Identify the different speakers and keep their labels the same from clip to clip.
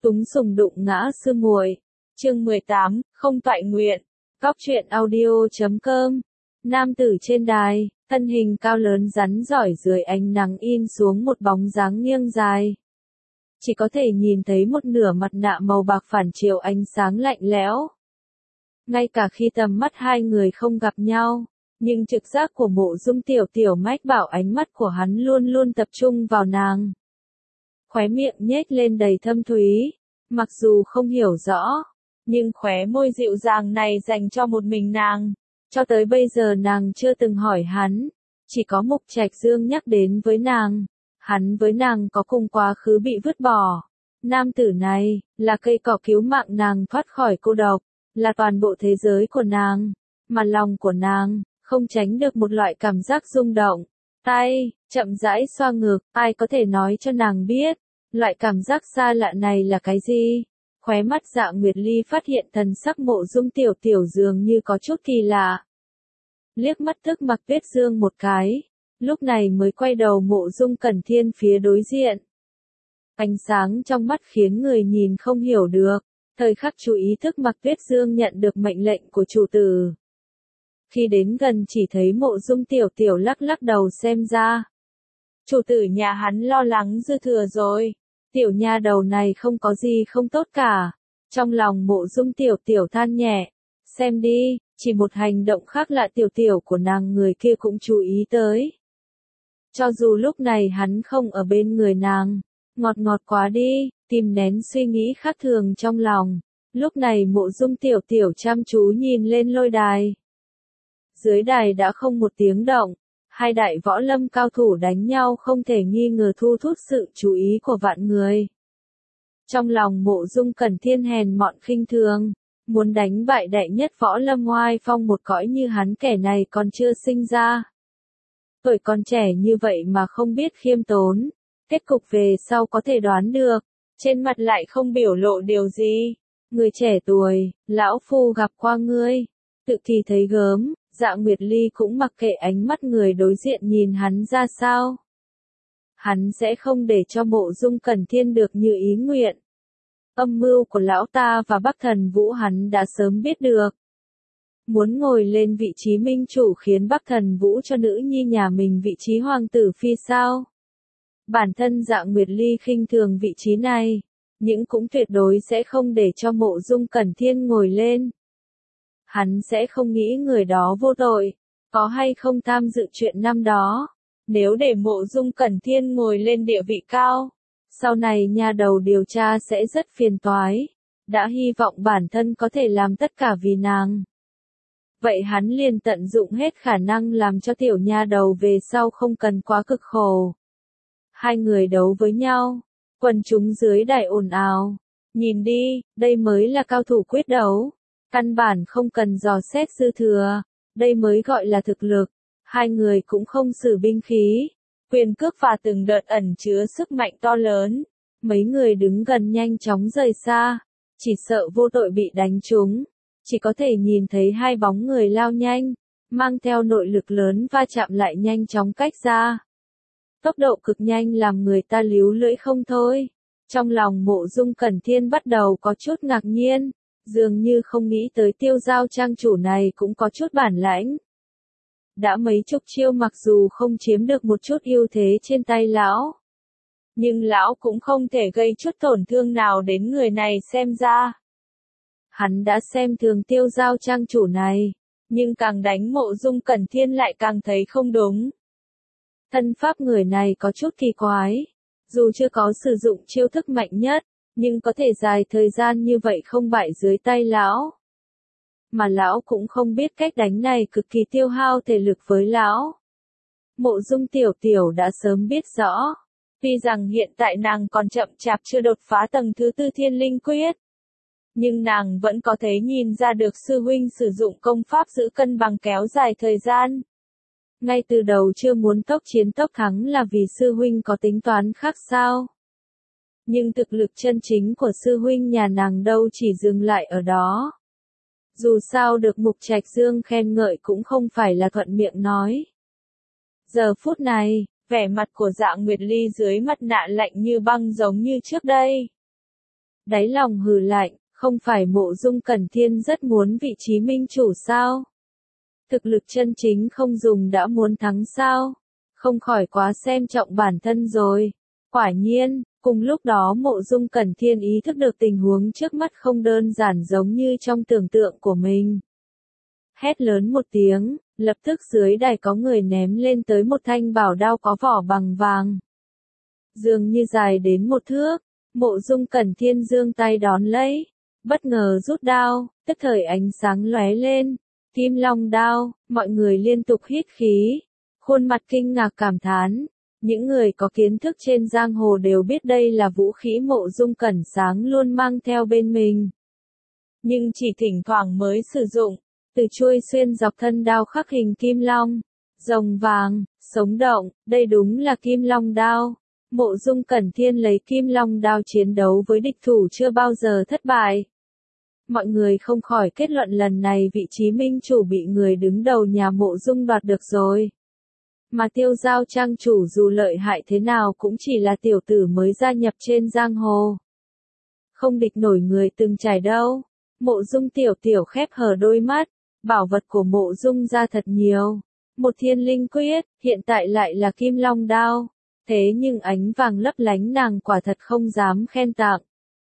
Speaker 1: Túng sùng đụng ngã sư muội. Chương 18, không toại nguyện. Góc truyện audio.com. Nam tử trên đài, thân hình cao lớn rắn rỏi dưới ánh nắng in xuống một bóng dáng nghiêng dài. Chỉ có thể nhìn thấy một nửa mặt nạ màu bạc phản chiếu ánh sáng lạnh lẽo. Ngay cả khi tầm mắt hai người không gặp nhau, nhưng trực giác của Mộ Dung Tiểu Tiểu mách bảo ánh mắt của hắn luôn luôn tập trung vào nàng. Khóe miệng nhếch lên đầy thâm thúy, mặc dù không hiểu rõ, nhưng khóe môi dịu dàng này dành cho một mình nàng. Cho tới bây giờ nàng chưa từng hỏi hắn, chỉ có Mục Trạch Dương nhắc đến với nàng. Hắn với nàng có cùng quá khứ bị vứt bỏ. Nam tử này, là cây cỏ cứu mạng nàng thoát khỏi cô độc, là toàn bộ thế giới của nàng, mà lòng của nàng, không tránh được một loại cảm giác rung động. Tay, chậm rãi xoa ngực, ai có thể nói cho nàng biết, loại cảm giác xa lạ này là cái gì? Khóe mắt Dạ Nguyệt Ly phát hiện thần sắc Mộ Dung Tiểu Tiểu dường như có chút kỳ lạ. Liếc mắt tức Mặc Tuyết Dương một cái, lúc này mới quay đầu Mộ Dung Cẩn Thiên phía đối diện. Ánh sáng trong mắt khiến người nhìn không hiểu được, thời khắc chú ý thức Mặc Tuyết Dương nhận được mệnh lệnh của chủ tử. Khi đến gần chỉ thấy Mộ Dung Tiểu Tiểu lắc lắc đầu xem ra. Chủ tử nhà hắn lo lắng dư thừa rồi, tiểu nha đầu này không có gì không tốt cả. Trong lòng Mộ Dung Tiểu Tiểu than nhẹ, xem đi, chỉ một hành động khác lạ tiểu tiểu của nàng người kia cũng chú ý tới. Cho dù lúc này hắn không ở bên người nàng, ngọt ngọt quá đi, tìm nén suy nghĩ khác thường trong lòng. Lúc này Mộ Dung Tiểu Tiểu chăm chú nhìn lên lôi đài. Dưới đài đã không một tiếng động, hai đại võ lâm cao thủ đánh nhau không thể nghi ngờ thu hút sự chú ý của vạn người. Trong lòng Mộ Dung Cẩn Thiên hèn mọn khinh thường, muốn đánh bại đại nhất võ lâm oai phong một cõi như hắn, kẻ này còn chưa sinh ra. Tuổi còn trẻ như vậy mà không biết khiêm tốn, kết cục về sau có thể đoán được, trên mặt lại không biểu lộ điều gì. Người trẻ tuổi, lão phu gặp qua ngươi, tự thì thấy gớm. Dạ Nguyệt Ly cũng mặc kệ ánh mắt người đối diện nhìn hắn ra sao. Hắn sẽ không để cho Mộ Dung Cẩn Thiên được như ý nguyện. Âm mưu của lão ta và Bắc Thần Vũ hắn đã sớm biết được. Muốn ngồi lên vị trí minh chủ khiến Bắc Thần Vũ cho nữ nhi nhà mình vị trí hoàng tử phi sao? Bản thân Dạ Nguyệt Ly khinh thường vị trí này, nhưng cũng tuyệt đối sẽ không để cho Mộ Dung Cẩn Thiên ngồi lên. Hắn sẽ không nghĩ người đó vô tội, có hay không tham dự chuyện năm đó. Nếu để Mộ Dung Cẩn Thiên ngồi lên địa vị cao, sau này nhà đầu điều tra sẽ rất phiền toái. Đã hy vọng bản thân có thể làm tất cả vì nàng. Vậy hắn liền tận dụng hết khả năng làm cho tiểu nha đầu về sau không cần quá cực khổ. Hai người đấu với nhau, quần chúng dưới đài ồn ào. Nhìn đi, đây mới là cao thủ quyết đấu. Căn bản không cần dò xét dư thừa, đây mới gọi là thực lực. Hai người cũng không sử binh khí, quyền cước và từng đợt ẩn chứa sức mạnh to lớn. Mấy người đứng gần nhanh chóng rời xa, chỉ sợ vô tội bị đánh trúng. Chỉ có thể nhìn thấy hai bóng người lao nhanh, mang theo nội lực lớn va chạm lại nhanh chóng cách ra. Tốc độ cực nhanh làm người ta líu lưỡi không thôi. Trong lòng Mộ Dung Cẩn Thiên bắt đầu có chút ngạc nhiên. Dường như không nghĩ tới Tiêu Giao trang chủ này cũng có chút bản lãnh. Đã mấy chục chiêu mặc dù không chiếm được một chút ưu thế trên tay lão, nhưng lão cũng không thể gây chút tổn thương nào đến người này xem ra. Hắn đã xem thường Tiêu Giao trang chủ này, nhưng càng đánh Mộ Dung Cẩn Thiên lại càng thấy không đúng. Thân pháp người này có chút kỳ quái, dù chưa có sử dụng chiêu thức mạnh nhất, nhưng có thể dài thời gian như vậy không bại dưới tay lão. Mà lão cũng không biết cách đánh này cực kỳ tiêu hao thể lực với lão. Mộ Dung Tiểu Tiểu đã sớm biết rõ. Tuy rằng hiện tại nàng còn chậm chạp chưa đột phá tầng thứ 4 Thiên Linh Quyết. Nhưng nàng vẫn có thể nhìn ra được sư huynh sử dụng công pháp giữ cân bằng kéo dài thời gian. Ngay từ đầu chưa muốn tốc chiến tốc thắng là vì sư huynh có tính toán khác sao? Nhưng thực lực chân chính của sư huynh nhà nàng đâu chỉ dừng lại ở đó. Dù sao được Mục Trạch Dương khen ngợi cũng không phải là thuận miệng nói. Giờ phút này, vẻ mặt của Dạ Nguyệt Ly dưới mặt nạ lạnh như băng giống như trước đây. Đáy lòng hừ lạnh, không phải Mộ Dung Cẩn Thiên rất muốn vị trí minh chủ sao? Thực lực chân chính không dùng đã muốn thắng sao? Không khỏi quá xem trọng bản thân rồi. Quả nhiên, cùng lúc đó Mộ Dung Cẩn Thiên ý thức được tình huống trước mắt không đơn giản giống như trong tưởng tượng của mình. Hét lớn một tiếng, lập tức dưới đài có người ném lên tới một thanh bảo đao có vỏ bằng vàng. Dường như dài đến 1 thước, Mộ Dung Cẩn Thiên giương tay đón lấy, bất ngờ rút đao, tức thời ánh sáng lóe lên, Kim Long đao, mọi người liên tục hít khí, khuôn mặt kinh ngạc cảm thán. Những người có kiến thức trên giang hồ đều biết đây là vũ khí Mộ Dung Cẩn Sáng luôn mang theo bên mình. Nhưng chỉ thỉnh thoảng mới sử dụng, từ chuôi xuyên dọc thân đao khắc hình kim long, rồng vàng, sống động, đây đúng là Kim Long đao. Mộ Dung Cẩn Thiên lấy Kim Long đao chiến đấu với địch thủ chưa bao giờ thất bại. Mọi người không khỏi kết luận lần này vị trí minh chủ bị người đứng đầu nhà Mộ Dung đoạt được rồi. Mà Tiêu Giao trang chủ dù lợi hại thế nào cũng chỉ là tiểu tử mới gia nhập trên giang hồ. Không địch nổi người từng trải đâu. Mộ Dung tiểu tiểu khép hờ đôi mắt, bảo vật của Mộ Dung ra thật nhiều. Một thiên linh quyết, hiện tại lại là Kim Long đao. Thế nhưng ánh vàng lấp lánh nàng quả thật không dám khen tặng.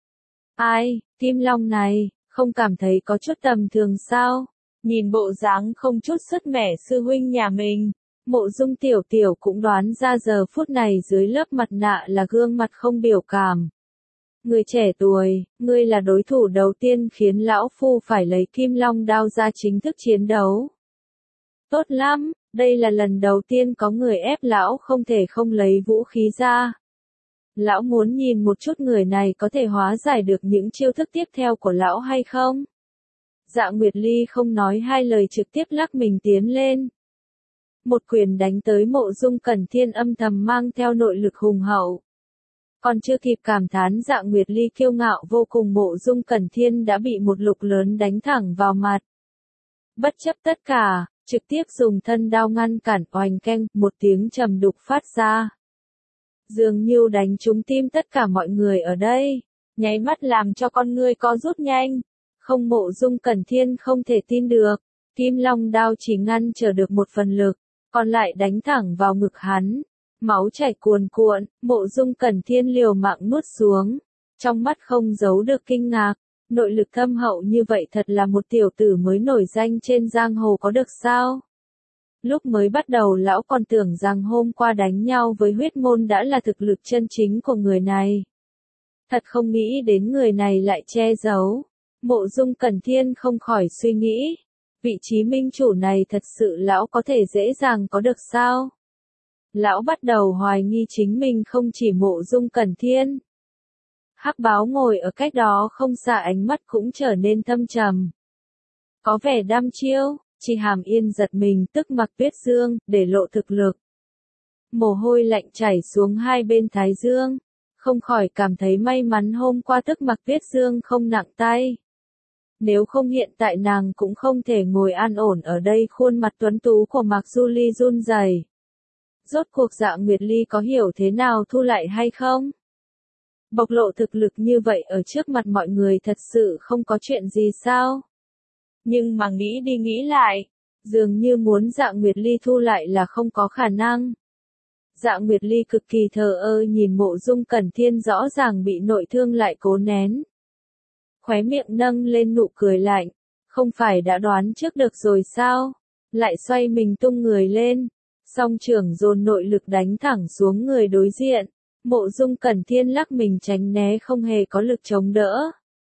Speaker 1: Ai, Kim Long này, không cảm thấy có chút tầm thường sao? Nhìn bộ dáng không chút sức mẻ sư huynh nhà mình. Mộ Dung tiểu tiểu cũng đoán ra giờ phút này dưới lớp mặt nạ là gương mặt không biểu cảm. Người trẻ tuổi, ngươi là đối thủ đầu tiên khiến lão phu phải lấy Kim Long đao ra chính thức chiến đấu. Tốt lắm, đây là lần đầu tiên có người ép lão không thể không lấy vũ khí ra. Lão muốn nhìn một chút người này có thể hóa giải được những chiêu thức tiếp theo của lão hay không? Dạ Nguyệt Ly không nói hai lời trực tiếp lắc mình tiến lên. Một quyền đánh tới Mộ Dung Cẩn Thiên âm thầm mang theo nội lực hùng hậu. Còn chưa kịp cảm thán Dạ Nguyệt Ly kiêu ngạo vô cùng Mộ Dung Cẩn Thiên đã bị một lục lớn đánh thẳng vào mặt. Bất chấp tất cả, trực tiếp dùng thân đao ngăn cản oanh keng, một tiếng trầm đục phát ra. Dường như đánh trúng tim tất cả mọi người ở đây, nháy mắt làm cho con ngươi co rút nhanh. Không Mộ Dung Cẩn Thiên không thể tin được, Kim Long đao chỉ ngăn trở được một phần lực, còn lại đánh thẳng vào ngực hắn. Máu chảy cuồn cuộn, Mộ Dung Cẩn Thiên liều mạng nuốt xuống, trong mắt không giấu được kinh ngạc, nội lực thâm hậu như vậy thật là một tiểu tử mới nổi danh trên giang hồ có được sao? Lúc mới bắt đầu lão còn tưởng rằng hôm qua đánh nhau với huyết môn đã là thực lực chân chính của người này. Thật không nghĩ đến người này lại che giấu. Mộ Dung Cẩn Thiên không khỏi suy nghĩ, vị trí minh chủ này thật sự lão có thể dễ dàng có được sao? Lão bắt đầu hoài nghi chính mình không chỉ Mộ Dung Cẩn Thiên. Hắc Báo ngồi ở cách đó không xa ánh mắt cũng trở nên thâm trầm. Có vẻ đăm chiêu, Chỉ Hàm Yên giật mình tức Mặc Tuyết Dương, để lộ thực lực. Mồ hôi lạnh chảy xuống hai bên thái dương, không khỏi cảm thấy may mắn hôm qua tức Mặc Tuyết Dương không nặng tay. Nếu không hiện tại nàng cũng không thể ngồi an ổn ở đây. Khuôn mặt tuấn tú của Mạc Du Ly run rẩy. Rốt cuộc Dạ Nguyệt Ly có hiểu thế nào thu lại hay không? Bộc lộ thực lực như vậy ở trước mặt mọi người thật sự không có chuyện gì sao? Nhưng mà nghĩ đi nghĩ lại, dường như muốn Dạ Nguyệt Ly thu lại là không có khả năng. Dạ Nguyệt Ly cực kỳ thờ ơ nhìn Mộ Dung Cẩn Thiên rõ ràng bị nội thương lại cố nén. Khóe miệng nâng lên nụ cười lạnh, không phải đã đoán trước được rồi sao? Lại xoay mình tung người lên, song trưởng dồn nội lực đánh thẳng xuống người đối diện. Mộ Dung Cẩn Thiên lắc mình tránh né không hề có lực chống đỡ.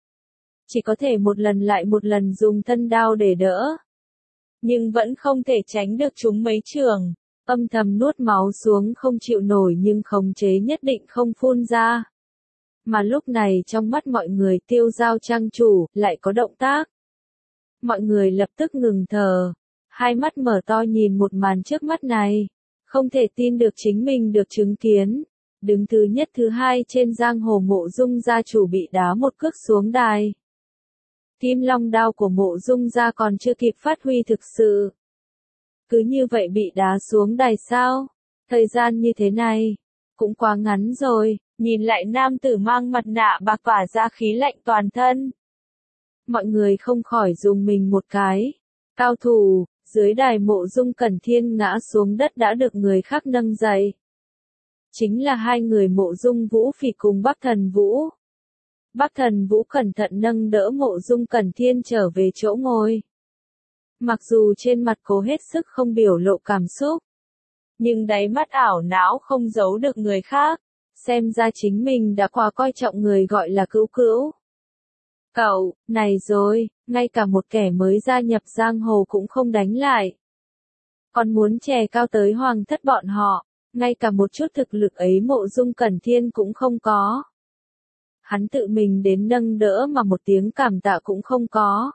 Speaker 1: Chỉ có thể một lần lại một lần dùng thân đao để đỡ. Nhưng vẫn không thể tránh được chúng mấy trường. Âm thầm nuốt máu xuống không chịu nổi nhưng khống chế nhất định không phun ra. Mà lúc này trong mắt mọi người Tiêu Giao trang chủ lại có động tác. Mọi người lập tức ngừng thở. Hai mắt mở to nhìn một màn trước mắt này. Không thể tin được chính mình được chứng kiến. Đứng thứ nhất thứ hai trên giang hồ Mộ Dung gia chủ bị đá một cước xuống đài. Kim Long đao của Mộ Dung gia còn chưa kịp phát huy thực sự. Cứ như vậy bị đá xuống đài sao? Thời gian như thế này, cũng quá ngắn rồi. nhìn lại nam tử mang mặt nạ bạc tỏa ra khí lạnh toàn thân. Mọi người không khỏi dùng mình một cái. Cao thủ, dưới đài Mộ Dung Cẩn Thiên ngã xuống đất đã được người khác nâng dậy. Chính là hai người Mộ Dung Vũ Phỉ cùng Bắc Thần Vũ. Bắc Thần Vũ cẩn thận nâng đỡ Mộ Dung Cẩn Thiên trở về chỗ ngồi. Mặc dù trên mặt cố hết sức không biểu lộ cảm xúc, nhưng đáy mắt ảo não không giấu được người khác, xem ra chính mình đã quá coi trọng người gọi là Cữu Cữu. Cậu, này rồi, ngay cả một kẻ mới gia nhập giang hồ cũng không đánh lại. Còn muốn chè cao tới hoàng thất bọn họ, ngay cả một chút thực lực ấy Mộ Dung Cẩn Thiên cũng không có. Hắn tự mình đến nâng đỡ mà một tiếng cảm tạ cũng không có.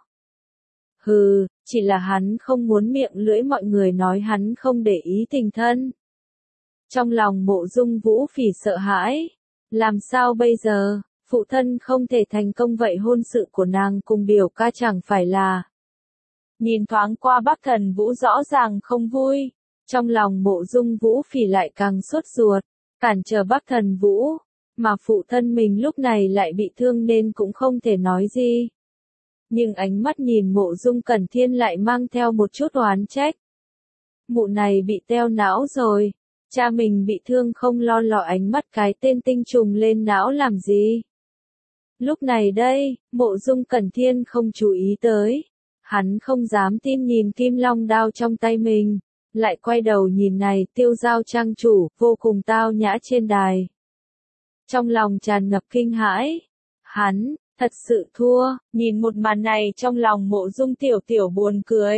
Speaker 1: Hừ, chỉ là hắn không muốn miệng lưỡi mọi người nói hắn không để ý tình thân. Trong lòng Mộ Dung Vũ Phỉ sợ hãi. Làm sao bây giờ, phụ thân không thể thành công vậy hôn sự của nàng cùng biểu ca chẳng phải là. Nhìn thoáng qua Bắc Thần Vũ rõ ràng không vui. Trong lòng Mộ Dung Vũ Phỉ lại càng sốt ruột, cản trở Bắc Thần Vũ. Mà phụ thân mình lúc này lại bị thương nên cũng không thể nói gì. Nhưng ánh mắt nhìn Mộ Dung Cẩn Thiên lại mang theo một chút oán trách. Mụ này bị teo não rồi. Cha mình bị thương không lo lọ ánh mắt cái tên tinh trùng lên não làm gì. Lúc này đây, Mộ Dung Cẩn Thiên không chú ý tới. Hắn không dám tin nhìn kim long đao trong tay mình. Lại quay đầu nhìn này Tiêu Giao trang chủ, vô cùng tao nhã trên đài. Trong lòng tràn ngập kinh hãi. Hắn, thật sự thua, nhìn một màn này trong lòng Mộ Dung Tiểu Tiểu buồn cười.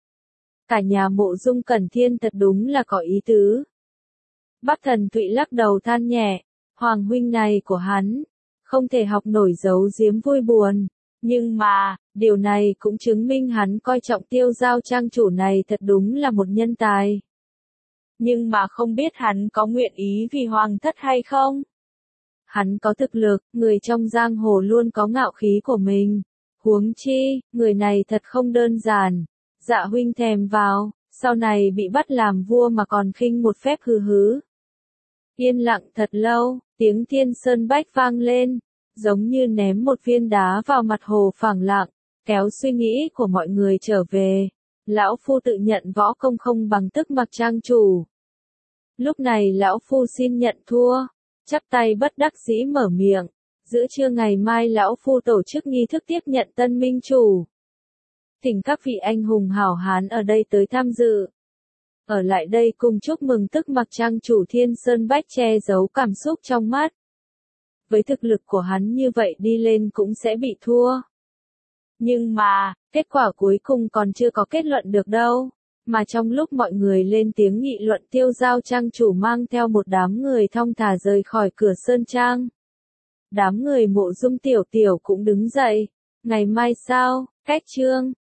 Speaker 1: Cả nhà Mộ Dung Cẩn Thiên thật đúng là có ý tứ. Bắc Thần Thụy lắc đầu than nhẹ, hoàng huynh này của hắn, không thể học nổi giấu giếm vui buồn. Nhưng mà, điều này cũng chứng minh hắn coi trọng Tiêu Giao trang chủ này thật đúng là một nhân tài. Nhưng mà không biết hắn có nguyện ý vì hoàng thất hay không? Hắn có thực lực, người trong giang hồ luôn có ngạo khí của mình. Huống chi, người này thật không đơn giản. Dạ huynh thèm vào, sau này bị bắt làm vua mà còn khinh một phép hừ hứ. Yên lặng thật lâu, tiếng Thiên Sơn Bách vang lên, giống như ném một viên đá vào mặt hồ phẳng lặng, kéo suy nghĩ của mọi người trở về. Lão Phu tự nhận võ công không bằng Tức Mặc trang chủ. Lúc này Lão Phu xin nhận thua, chắp tay bất đắc dĩ mở miệng. Giữa trưa ngày mai Lão Phu tổ chức nghi thức tiếp nhận tân minh chủ. Thỉnh các vị anh hùng hảo hán ở đây tới tham dự. Ở lại đây cùng chúc mừng Tức Mặc trang chủ Thiên Sơn Bách che giấu cảm xúc trong mắt. Với thực lực của hắn như vậy đi lên cũng sẽ bị thua. Nhưng mà, kết quả cuối cùng còn chưa có kết luận được đâu. Mà trong lúc mọi người lên tiếng nghị luận Tiêu Giao trang chủ mang theo một đám người thong thả rời khỏi cửa sơn trang. Đám người Mộ Dung Tiểu Tiểu cũng đứng dậy. Ngày mai sao, cách chương.